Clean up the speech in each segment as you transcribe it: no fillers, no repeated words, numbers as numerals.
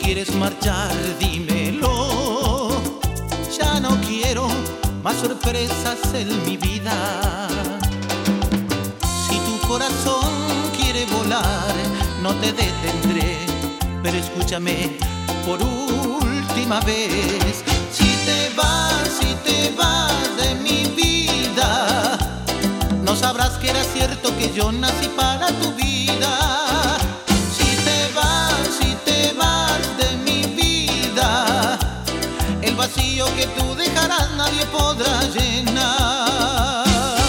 quieres marchar, dímelo. Ya no quiero más sorpresas en mi vida. Si tu corazón quiere volar, no te detendré, pero escúchame por última vez. Si te vas de mi vida, no sabrás que era cierto que yo nací para tu vida. Si te vas de mi vida, el vacío que tú dejarás nadie podrá llenar.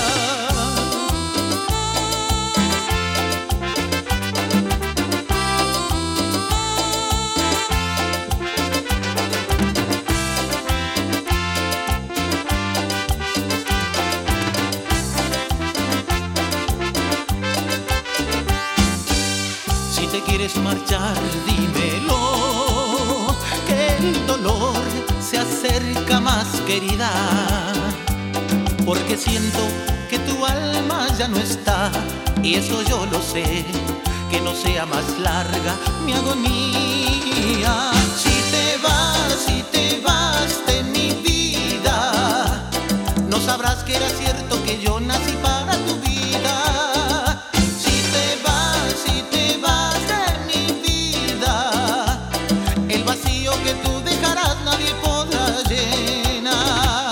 Si te quieres marchar, dímelo, que el dolor se acerca más, querida, porque siento que tu alma ya no está, y eso yo lo sé, que no sea más larga mi agonía. Si te vas de mi vida, no sabrás que era cierto que yo nací para tu vida. Si te vas de mi vida, el vacío que tú dejarás nadie podrá llenar.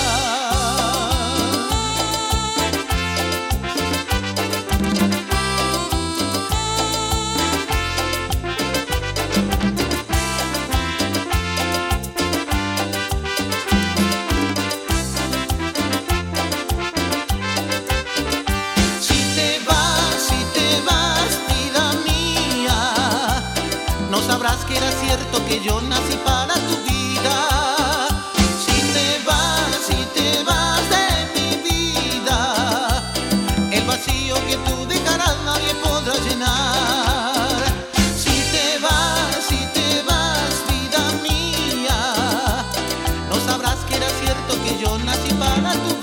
No sabrás que era cierto que yo nací para tu vida. Si te vas de mi vida, el vacío que tú dejarás nadie podrá llenar. Si te vas, vida mía, no sabrás que era cierto que yo nací para tu vida.